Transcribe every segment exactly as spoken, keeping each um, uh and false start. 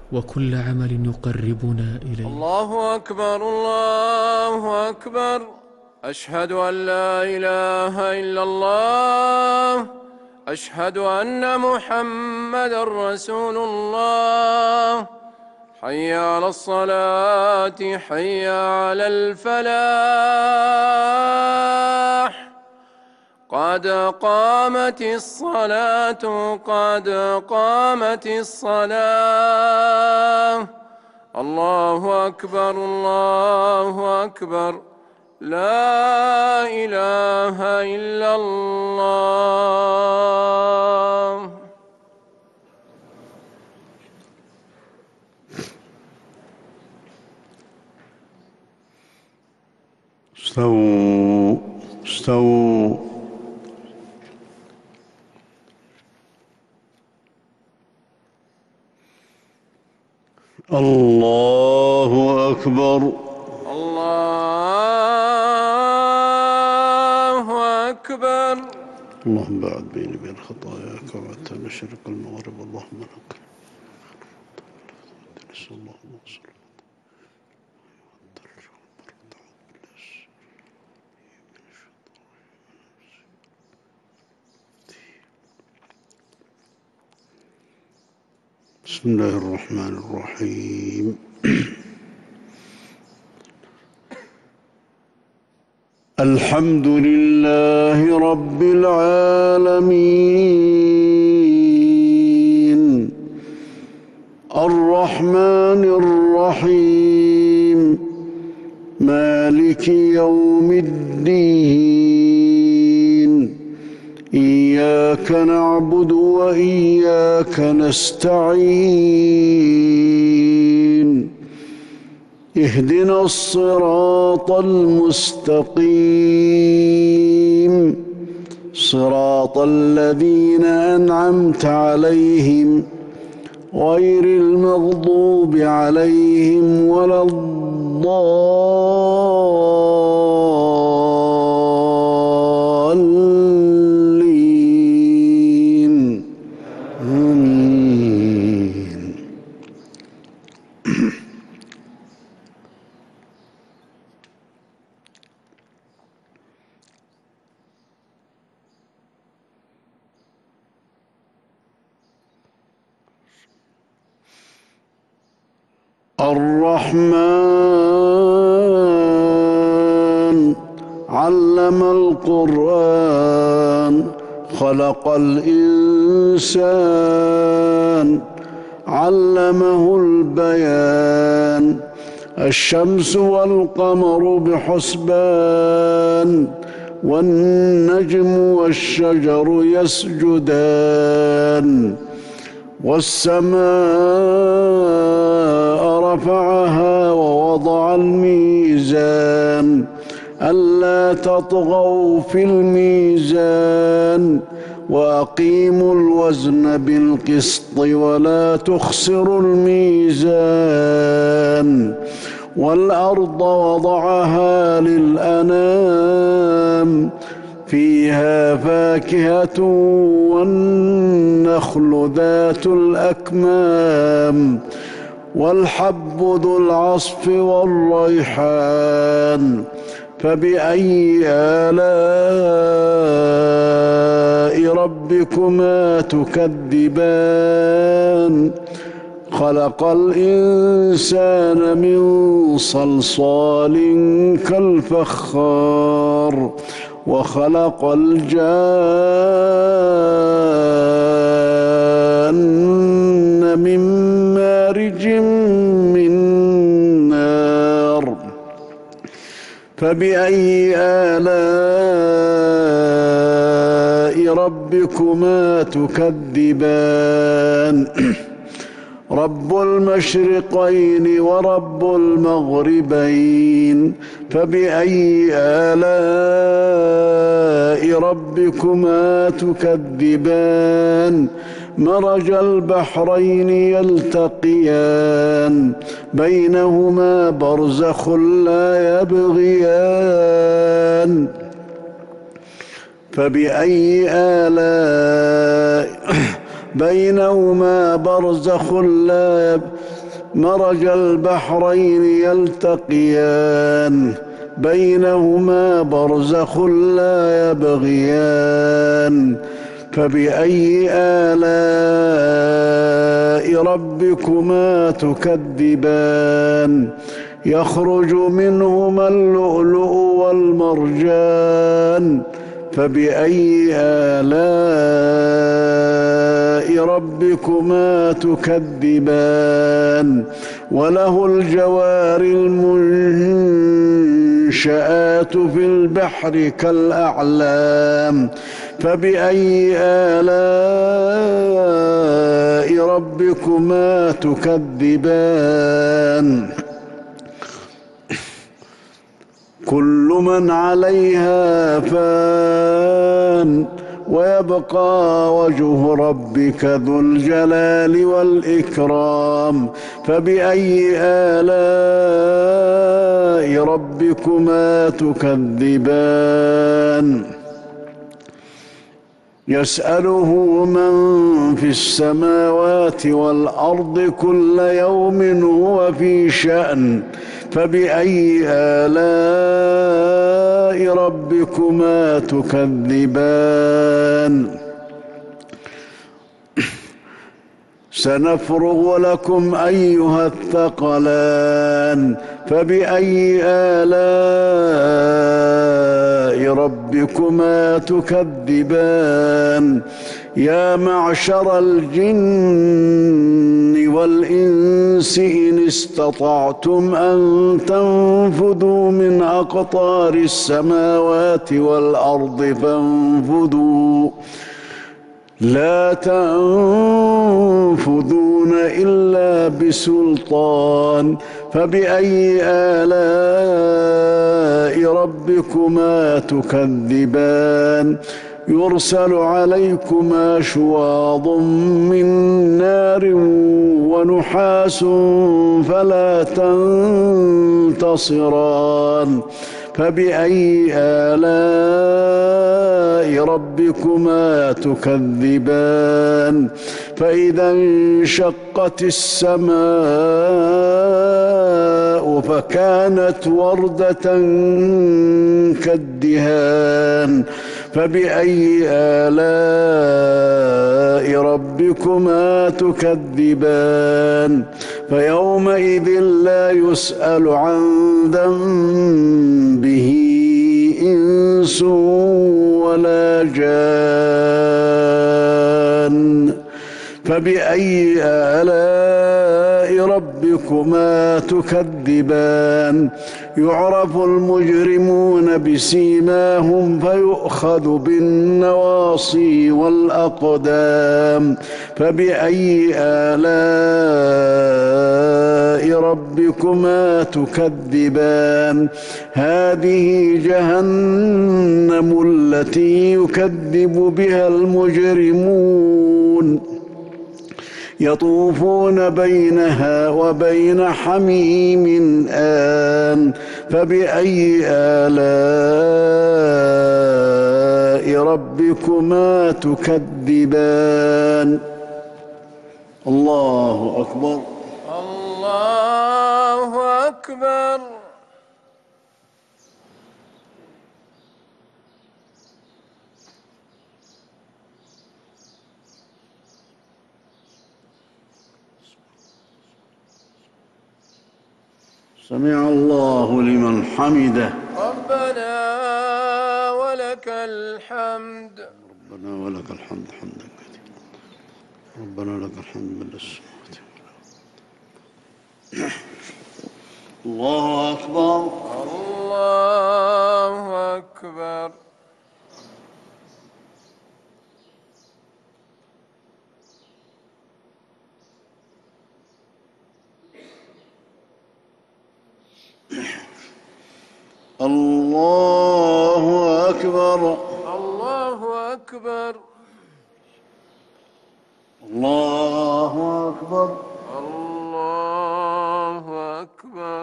وكل عمل يقربنا إليه. الله أكبر الله أكبر. أشهد أن لا إله إلا الله. أشهد أن محمدًا رسول الله. حي على الصلاة حي على الفلاح. قد قامت الصلاة قد قامت الصلاة. الله أكبر الله أكبر. لا إله إلا الله. استووا استووا. الله أكبر الله أكبر. اللهم باعد بيني وبين خطاياك وبعدت المشرق المغرب. اللهم لك نسأل الله النصر. بسم الله الرحمن الرحيم. الحمد لله رب العالمين الرحمن الرحيم مالك يوم الدين إياك نعبد وإياك نستعين اهدنا الصراط المستقيم صراط الذين أنعمت عليهم غير المغضوب عليهم ولا الضالين آمين. الرحمن علم القرآن خلق الإنسان علمه البيان الشمس والقمر بحسبان والنجم والشجر يسجدان والسماء رفعها ووضع الميزان ألا تطغوا في الميزان وأقيموا الوزن بالقسط ولا تخسروا الميزان والأرض وضعها للأنام فيها فاكهة والنخل ذات الأكمام والحب ذو العصف والريحان فبأي آلاء ربكما تكذبان خلق الإنسان من صلصال كالفخار وخلق الجان من مارج من نار فبأي آلاء ربكما تكذبان رب المشرقين ورب المغربين فبأي آلاء ربكما تكذبان مرج البحرين يلتقيان بينهما برزخ لا يبغيان فبأي آلاء بينهما برزخ لا يبغيان مرج البحرين يلتقيان بينهما برزخ لا يبغيان فبأي آلاء ربكما تكذبان يخرج منهما اللؤلؤ والمرجان فبأي آلاء ربكما تكذبان وله الجوار المنشآت في البحر كالأعلام فبأي آلاء ربكما تكذبان كل من عليها فان ويبقى وجه ربك ذو الجلال والإكرام فبأي آلاء ربكما تكذبان يسأله من في السماوات والأرض كل يوم هو في شأن فبأي آلاء ربكما تكذبان سنفرغ لكم أيها الثقلان فبأي آلاء ربكما تكذبان يا معشر الجن والإنس إن استطعتم أن تنفذوا من أقطار السماوات والأرض فانفذوا لا تنفذون إلا بسلطان فبأي آلاء ربكما تكذبان يرسل عليكما شواظ من نار ونحاس فلا تنتصران فبأي آلاء ربكما تكذبان فإذا انشقت السماء فكانت وردة كالدهان فبأي آلاء ربكما تكذبان فيومئذ لا يسأل عن ذنبه إنس ولا جان فبأي آلاء ربكما تكذبان يعرف المجرمون بسيماهم فيؤخذ بالنواصي والأقدام فبأي آلاء ربكما تكذبان هذه جهنم التي يكذب بها المجرمون يطوفون بينها وبين حميم آن فبأي آلاء ربكما تكذبان الله أكبر الله أكبر سمع الله لمن حمده ربنا ولك الحمد ربنا ولك الحمد حمدا كثيرا ربنا لك الحمد من السماوات الله أكبر الله أكبر الله أكبر الله أكبر الله أكبر الله أكبر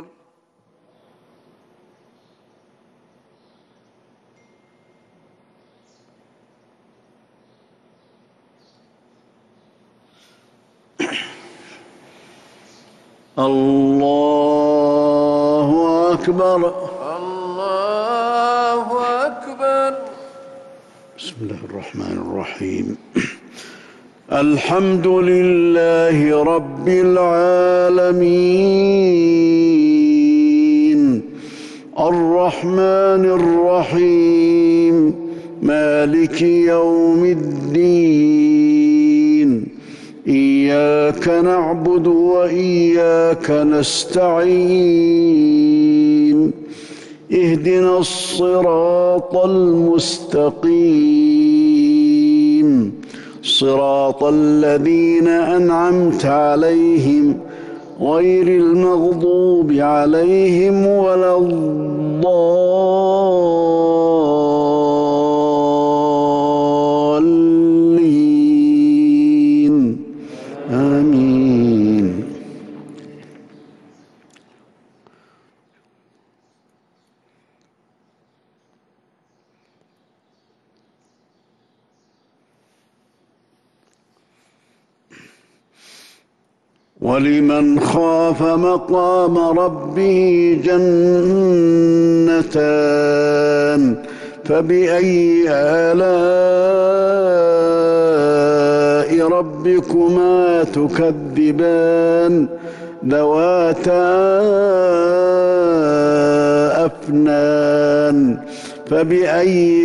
الله أكبر. الله أكبر. بسم الله الرحمن الرحيم. الحمد لله رب العالمين الرحمن الرحيم مالك يوم الدين إياك نعبد وإياك نستعين اهدنا الصراط المستقيم صراط الذين أنعمت عليهم غير المغضوب عليهم ولا الضالين آمين. ولمن خاف مقام ربه جنتان فبأي آلاء ربكما تكذبان ذواتا أفنان فبأي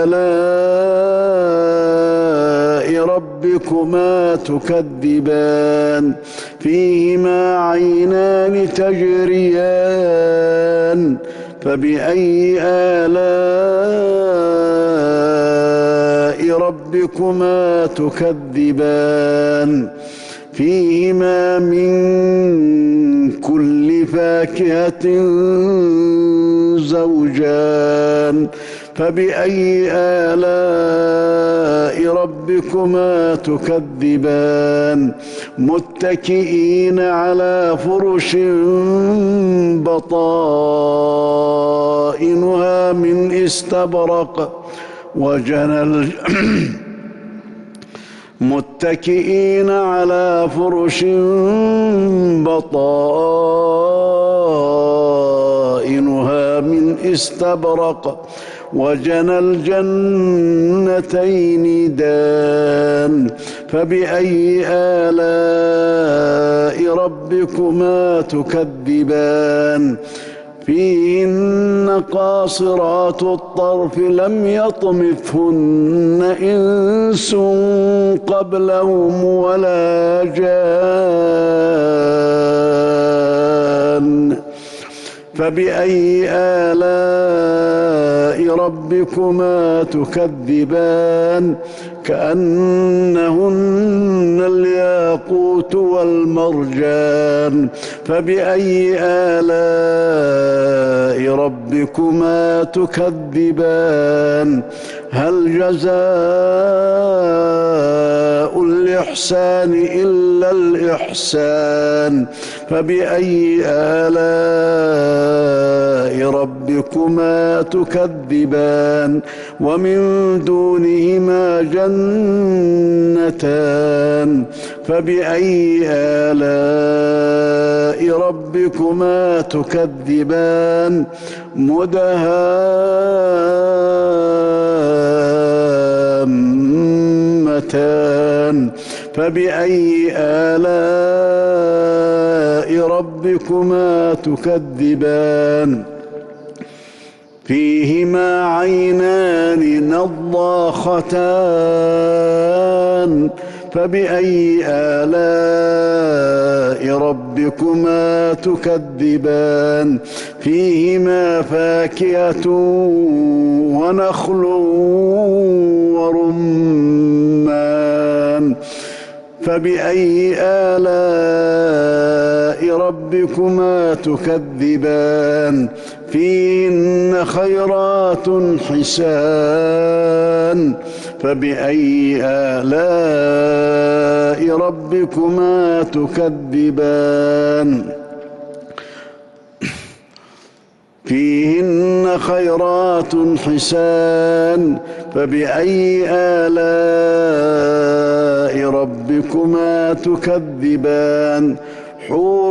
آلاء ربكما تكذبان فيهما عينان تجريان فبأي آلاء ربكما تكذبان فيهما من كل فاكهة زوجان فبأي آلاء ربكما تكذبان متكئين على فرش بطائنها من استبرق وجنى متكئين على فرش بطائنها من استبرق وجنى الجنتين دان فبأي آلاء ربكما تكذبان فيهن قاصرات الطرف لم يطمثهن إنس قبلهم ولا جان فبأي آلاء ربكما تكذبان كأنهن الياقوت والمرجان فبأي آلاء ربكما تكذبان هل جزاء الإحسان إلا الإحسان فبأي آلاء ربكما تكذبان ومن دونهما جنتان فبأي آلاء ربكما تكذبان مدهامتان فبأي آلاء ربكما تكذبان فيهما عينان نضاختان فبأي آلاء ربكما تكذبان فيهما فاكهة ونخل ورمان فبأي آلاء ربكما تكذبان فيهن خيرات حسان فبأي آلاء ربكما تكذبان فيهن خيرات حسان فبأي آلاء ربكما تكذبان حور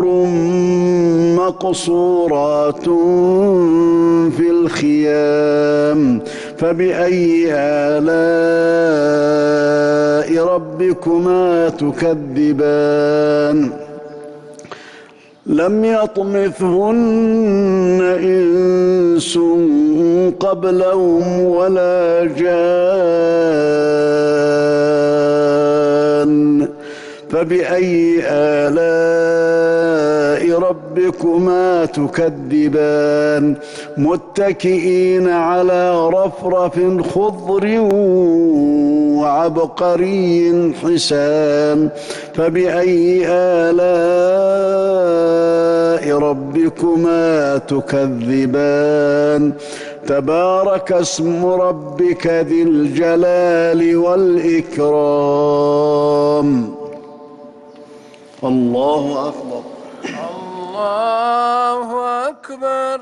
مقصورات في الخيام فبأي آلاء ربكما تكذبان لم يطمثهن إنس قبلهم ولا جان فبأي آلاء ربكما تكذبان متكئين على رفرف خضر وعبقري حسان فبأي آلاء ربكما تكذبان تبارك اسم ربك ذي الجلال والإكرام الله أكبر الله أكبر.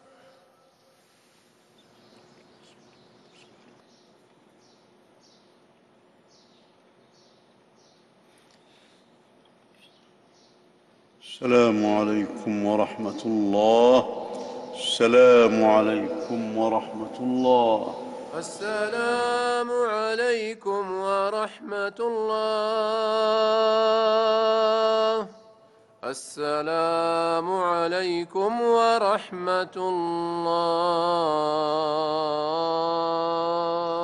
السلام عليكم ورحمة الله. السلام عليكم ورحمة الله. السلام عليكم ورحمة الله. السلام عليكم ورحمة الله.